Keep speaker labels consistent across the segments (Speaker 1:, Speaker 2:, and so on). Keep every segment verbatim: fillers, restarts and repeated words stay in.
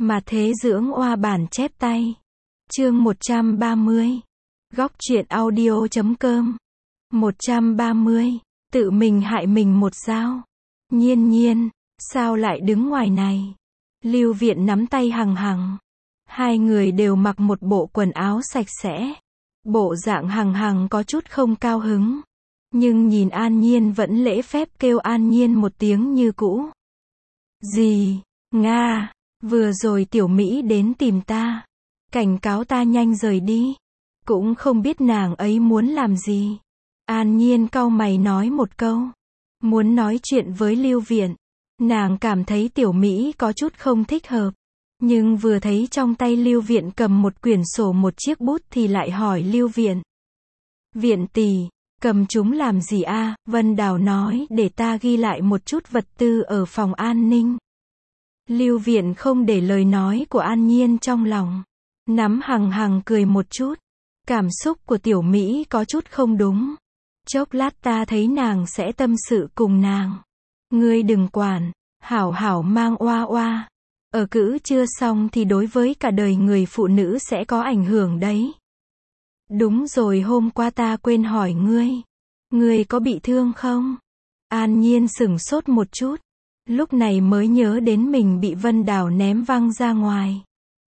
Speaker 1: Mà thế dưỡng oa bản chép tay. Chương một trăm ba mươi. Góc truyện audio chấm com. một trăm ba mươi. Tự mình hại mình một dao. Nhiên nhiên, sao lại đứng ngoài này? Lưu Viện nắm tay Hằng Hằng. Hai người đều mặc một bộ quần áo sạch sẽ. Bộ dạng Hằng Hằng có chút không cao hứng. Nhưng nhìn An Nhiên vẫn lễ phép kêu An Nhiên một tiếng như cũ. Gì? Nga, vừa rồi tiểu Mỹ đến tìm ta. Cảnh cáo ta nhanh rời đi. Cũng không biết nàng ấy muốn làm gì. An Nhiên cau mày nói một câu. Muốn nói chuyện với Lưu Viện. Nàng cảm thấy tiểu Mỹ có chút không thích hợp. Nhưng vừa thấy trong tay Lưu Viện cầm một quyển sổ một chiếc bút thì lại hỏi Lưu Viện. Viện tỷ, cầm chúng làm gì a? Vân Đào nói để ta ghi lại một chút vật tư ở phòng an ninh. Lưu Viện không để lời nói của An Nhiên trong lòng. Nắm Hằng Hằng cười một chút. Cảm xúc của tiểu Mỹ có chút không đúng. Chốc lát ta thấy nàng sẽ tâm sự cùng nàng. Ngươi đừng quản, hảo hảo mang oa oa. Ở cữ chưa xong thì đối với cả đời người phụ nữ sẽ có ảnh hưởng đấy. Đúng rồi, hôm qua ta quên hỏi ngươi. Ngươi có bị thương không? An Nhiên sửng sốt một chút. Lúc này mới nhớ đến mình bị Vân Đào ném văng ra ngoài.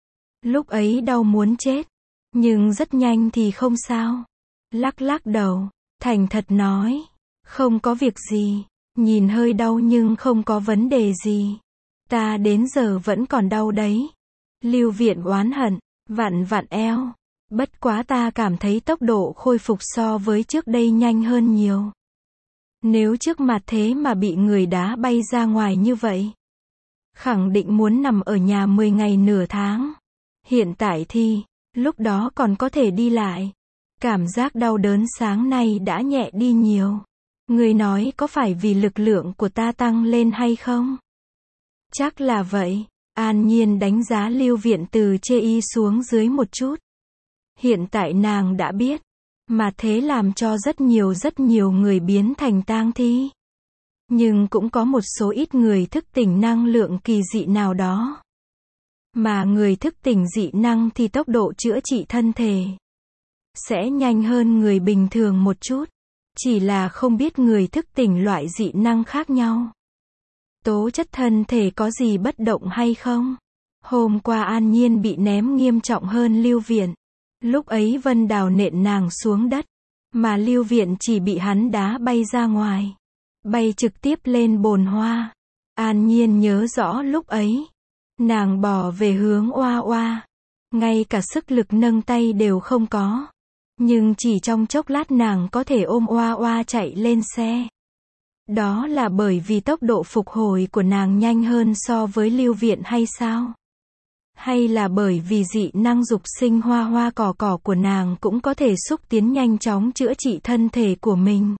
Speaker 1: Lúc ấy đau muốn chết. Nhưng rất nhanh thì không sao. Lắc lắc đầu, thành thật nói. Không có việc gì. Nhìn hơi đau nhưng không có vấn đề gì. Ta đến giờ vẫn còn đau đấy. Lưu Viện oán hận, vặn vặn eo. Bất quá ta cảm thấy tốc độ khôi phục so với trước đây nhanh hơn nhiều. Nếu trước mặt thế mà bị người đá bay ra ngoài như vậy, khẳng định muốn nằm ở nhà mười ngày nửa tháng. Hiện tại thì, lúc đó còn có thể đi lại. Cảm giác đau đớn sáng nay đã nhẹ đi nhiều. Người nói có phải vì lực lượng của ta tăng lên hay không? Chắc là vậy. An Nhiên đánh giá Lưu Viện từ chê y xuống dưới một chút. Hiện tại nàng đã biết. Mà thế làm cho rất nhiều rất nhiều người biến thành tang thi. Nhưng cũng có một số ít người thức tỉnh năng lượng kỳ dị nào đó. Mà người thức tỉnh dị năng thì tốc độ chữa trị thân thể sẽ nhanh hơn người bình thường một chút. Chỉ là không biết người thức tỉnh loại dị năng khác nhau. Tố chất thân thể có gì bất động hay không? Hôm qua An Nhiên bị ném nghiêm trọng hơn Lưu Viện. Lúc ấy Vân Đào nện nàng xuống đất. Mà Lưu Viện chỉ bị hắn đá bay ra ngoài. Bay trực tiếp lên bồn hoa. An Nhiên nhớ rõ lúc ấy. Nàng bỏ về hướng oa oa. Ngay cả sức lực nâng tay đều không có. Nhưng chỉ trong chốc lát nàng có thể ôm oa oa chạy lên xe. Đó là bởi vì tốc độ phục hồi của nàng nhanh hơn so với Lưu Viện hay sao? Hay là bởi vì dị năng dục sinh hoa hoa cỏ cỏ của nàng cũng có thể xúc tiến nhanh chóng chữa trị thân thể của mình?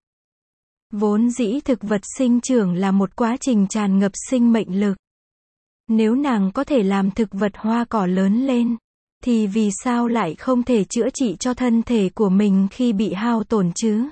Speaker 1: Vốn dĩ thực vật sinh trưởng là một quá trình tràn ngập sinh mệnh lực. Nếu nàng có thể làm thực vật hoa cỏ lớn lên, thì vì sao lại không thể chữa trị cho thân thể của mình khi bị hao tổn chứ?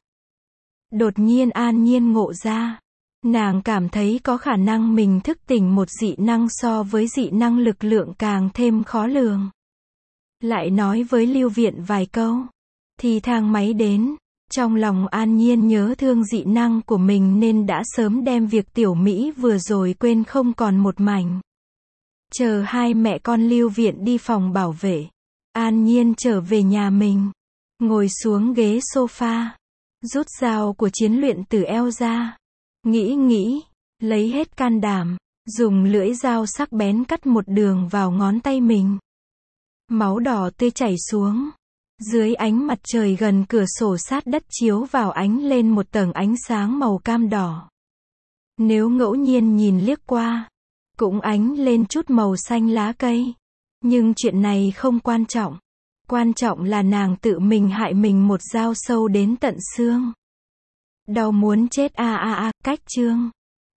Speaker 1: Đột nhiên An Nhiên ngộ ra. Nàng cảm thấy có khả năng mình thức tỉnh một dị năng so với dị năng lực lượng càng thêm khó lường. Lại nói với Lưu Viện vài câu. Thì thang máy đến. Trong lòng An Nhiên nhớ thương dị năng của mình nên đã sớm đem việc tiểu Mỹ vừa rồi quên không còn một mảnh. Chờ hai mẹ con Lưu Viện đi phòng bảo vệ. An Nhiên trở về nhà mình. Ngồi xuống ghế sofa. Rút dao của chiến luyện từ eo ra. Nghĩ nghĩ. Lấy hết can đảm. Dùng lưỡi dao sắc bén cắt một đường vào ngón tay mình. Máu đỏ tươi chảy xuống. Dưới ánh mặt trời gần cửa sổ sát đất chiếu vào ánh lên một tầng ánh sáng màu cam đỏ. Nếu ngẫu nhiên nhìn liếc qua, cũng ánh lên chút màu xanh lá cây. Nhưng chuyện này không quan trọng. Quan trọng là nàng tự mình hại mình một dao sâu đến tận xương. Đau muốn chết a a a, cách chương.